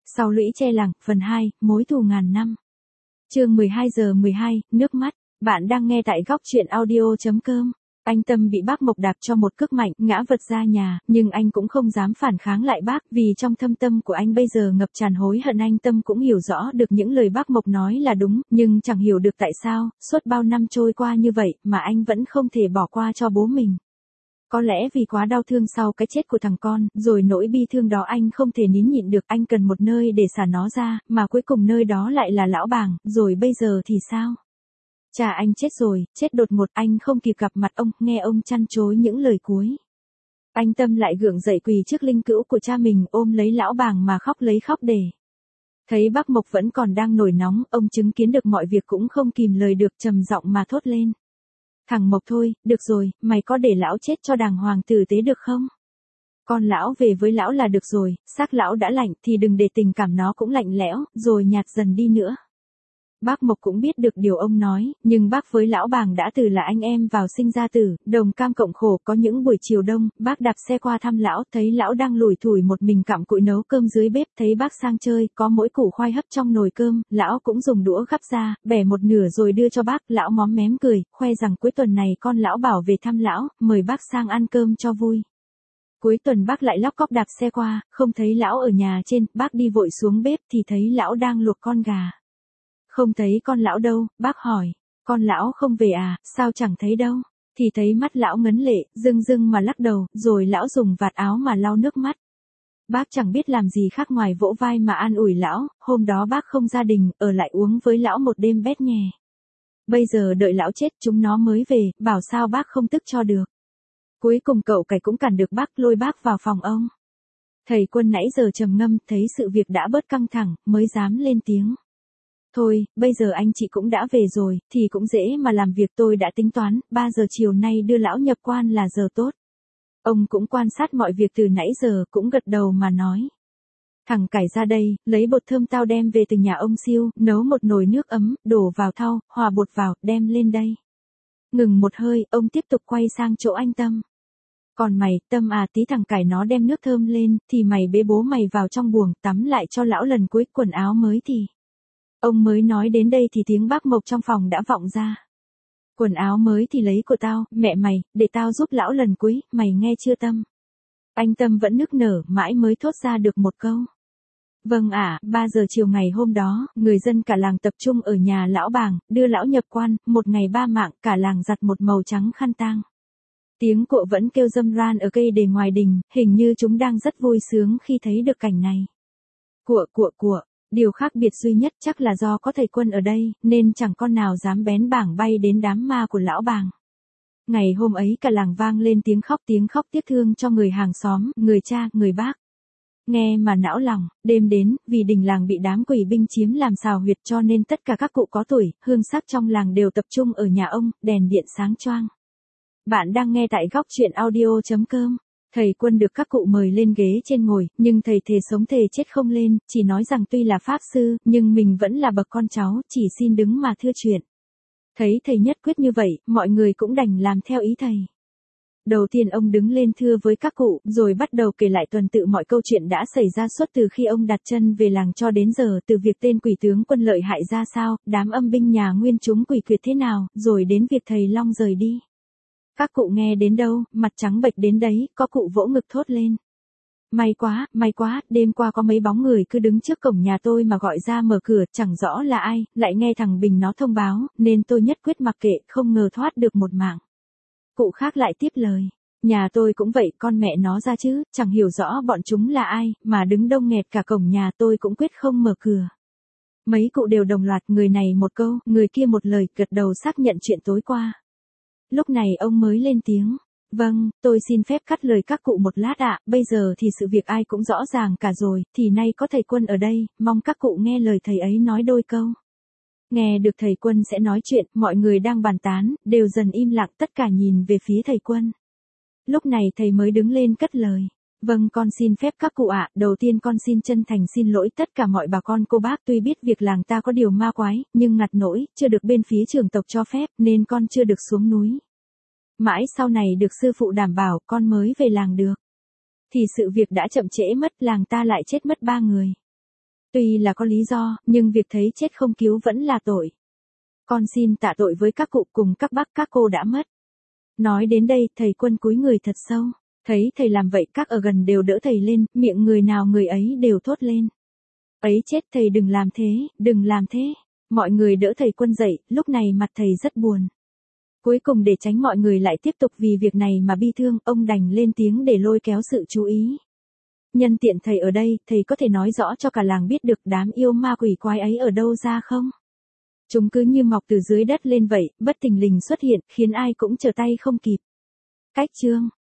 Sau lũy tre làng, phần 2, mối thù ngàn năm. Chương 12:12, nước mắt. Bạn đang nghe tại góc truyện audio.com. Anh Tâm bị bác Mộc đạp cho một cước mạnh, ngã vật ra nhà, nhưng anh cũng không dám phản kháng lại bác, vì trong thâm tâm của anh bây giờ ngập tràn hối hận. Anh Tâm cũng hiểu rõ được những lời bác Mộc nói là đúng, nhưng chẳng hiểu được tại sao, suốt bao năm trôi qua như vậy, mà anh vẫn không thể bỏ qua cho bố mình. Có lẽ vì quá đau thương sau cái chết của thằng con, rồi nỗi bi thương đó anh không thể nín nhịn được, anh cần một nơi để xả nó ra, mà cuối cùng nơi đó lại là lão Bàng, rồi bây giờ thì sao? Cha anh chết rồi, chết đột ngột, anh không kịp gặp mặt ông, nghe ông chăn chối những lời cuối. Anh Tâm lại gượng dậy quỳ trước linh cữu của cha mình, ôm lấy lão Bàng mà khóc lấy khóc để. Thấy bác Mộc vẫn còn đang nổi nóng, ông chứng kiến được mọi việc cũng không kìm lời được, trầm giọng mà thốt lên. Thằng Mộc thôi, được rồi, mày có để lão chết cho đàng hoàng tử tế được không? Con lão về với lão là được rồi, xác lão đã lạnh thì đừng để tình cảm nó cũng lạnh lẽo, rồi nhạt dần đi nữa. Bác Mộc cũng biết được điều ông nói, nhưng bác với lão Bàng đã từ là anh em vào sinh ra tử, đồng cam cộng khổ. Có những buổi chiều đông, bác đạp xe qua thăm lão, thấy lão đang lủi thủi một mình cặm cụi nấu cơm dưới bếp, thấy bác sang chơi, có mỗi củ khoai hấp trong nồi cơm, lão cũng dùng đũa gắp ra, bẻ một nửa rồi đưa cho bác, lão móm mém cười, khoe rằng cuối tuần này con lão bảo về thăm lão, mời bác sang ăn cơm cho vui. Cuối tuần bác lại lóc cóc đạp xe qua, không thấy lão ở nhà trên, bác đi vội xuống bếp thì thấy lão đang luộc con gà. Không thấy con lão đâu, bác hỏi, con lão không về à, sao chẳng thấy đâu, thì thấy mắt lão ngấn lệ, rưng rưng mà lắc đầu, rồi lão dùng vạt áo mà lau nước mắt. Bác chẳng biết làm gì khác ngoài vỗ vai mà an ủi lão, hôm đó bác không gia đình, ở lại uống với lão một đêm bét nhè. Bây giờ đợi lão chết chúng nó mới về, bảo sao bác không tức cho được. Cuối cùng cậu cải cũng cản được bác, lôi bác vào phòng ông. Thầy Quân nãy giờ trầm ngâm, thấy sự việc đã bớt căng thẳng, mới dám lên tiếng. Thôi, bây giờ anh chị cũng đã về rồi, thì cũng dễ mà làm việc, tôi đã tính toán, 3 giờ chiều nay đưa lão nhập quan là giờ tốt. Ông cũng quan sát mọi việc từ nãy giờ, cũng gật đầu mà nói. Thằng cải ra đây, lấy bột thơm tao đem về từ nhà ông Siêu, nấu một nồi nước ấm, đổ vào thau, hòa bột vào, đem lên đây. Ngừng một hơi, ông tiếp tục quay sang chỗ anh Tâm. Còn mày, Tâm à, tí thằng cải nó đem nước thơm lên, thì mày bế bố mày vào trong buồng, tắm lại cho lão lần cuối, quần áo mới thì. Ông mới nói đến đây thì tiếng bác Mộc trong phòng đã vọng ra. Quần áo mới thì lấy của tao, mẹ mày, để tao giúp lão lần cuối, mày nghe chưa Tâm? Anh Tâm vẫn nức nở, mãi mới thốt ra được một câu. Vâng ạ, 3 giờ chiều ngày hôm đó, người dân cả làng tập trung ở nhà lão Bàng, đưa lão nhập quan, một ngày 3 mạng, cả làng giặt một màu trắng khăn tang. Tiếng cộ vẫn kêu râm ran ở cây đề ngoài đình, hình như chúng đang rất vui sướng khi thấy được cảnh này. Của. Điều khác biệt duy nhất chắc là do có thầy Quân ở đây, nên chẳng con nào dám bén bảng bay đến đám ma của lão Bàng. Ngày hôm ấy cả làng vang lên tiếng khóc tiếc thương cho người hàng xóm, người cha, người bác. Nghe mà não lòng, đêm đến, vì đình làng bị đám quỷ binh chiếm làm xào huyệt cho nên tất cả các cụ có tuổi, hương sắc trong làng đều tập trung ở nhà ông, đèn điện sáng choang. Bạn đang nghe tại góc truyện audio.com. Thầy Quân được các cụ mời lên ghế trên ngồi, nhưng thầy thề sống thề chết không lên, chỉ nói rằng tuy là pháp sư, nhưng mình vẫn là bậc con cháu, chỉ xin đứng mà thưa chuyện. Thấy thầy nhất quyết như vậy, mọi người cũng đành làm theo ý thầy. Đầu tiên ông đứng lên thưa với các cụ, rồi bắt đầu kể lại tuần tự mọi câu chuyện đã xảy ra suốt từ khi ông đặt chân về làng cho đến giờ, từ việc tên quỷ tướng Quân lợi hại ra sao, đám âm binh nhà Nguyên chúng quỷ quyệt thế nào, rồi đến việc thầy Long rời đi. Các cụ nghe đến đâu, mặt trắng bệch đến đấy, có cụ vỗ ngực thốt lên. May quá, đêm qua có mấy bóng người cứ đứng trước cổng nhà tôi mà gọi ra mở cửa, chẳng rõ là ai, lại nghe thằng Bình nó thông báo, nên tôi nhất quyết mặc kệ, không ngờ thoát được một mạng. Cụ khác lại tiếp lời. Nhà tôi cũng vậy, con mẹ nó ra chứ, chẳng hiểu rõ bọn chúng là ai, mà đứng đông nghẹt cả cổng nhà tôi cũng quyết không mở cửa. Mấy cụ đều đồng loạt, người này một câu, người kia một lời, gật đầu xác nhận chuyện tối qua. Lúc này ông mới lên tiếng. Vâng, tôi xin phép cắt lời các cụ một lát ạ, bây giờ thì sự việc ai cũng rõ ràng cả rồi, thì nay có thầy Quân ở đây, mong các cụ nghe lời thầy ấy nói đôi câu. Nghe được thầy Quân sẽ nói chuyện, mọi người đang bàn tán, đều dần im lặng, tất cả nhìn về phía thầy Quân. Lúc này thầy mới đứng lên cất lời. Vâng, con xin phép các cụ ạ, đầu tiên con xin chân thành xin lỗi tất cả mọi bà con cô bác, tuy biết việc làng ta có điều ma quái, nhưng ngặt nỗi, chưa được bên phía trưởng tộc cho phép, nên con chưa được xuống núi. Mãi sau này được sư phụ đảm bảo, con mới về làng được. Thì sự việc đã chậm trễ mất, làng ta lại chết mất 3 người. Tuy là có lý do, nhưng việc thấy chết không cứu vẫn là tội. Con xin tạ tội với các cụ cùng các bác các cô đã mất. Nói đến đây, thầy Quân cúi người thật sâu. Thấy thầy làm vậy, các ở gần đều đỡ thầy lên, miệng người nào người ấy đều thốt lên. Ấy chết, thầy đừng làm thế, đừng làm thế. Mọi người đỡ thầy Quân dậy, lúc này mặt thầy rất buồn. Cuối cùng để tránh mọi người lại tiếp tục vì việc này mà bi thương, ông đành lên tiếng để lôi kéo sự chú ý. Nhân tiện thầy ở đây, thầy có thể nói rõ cho cả làng biết được đám yêu ma quỷ quái ấy ở đâu ra không? Chúng cứ như mọc từ dưới đất lên vậy, bất thình lình xuất hiện, khiến ai cũng trở tay không kịp. Cách chương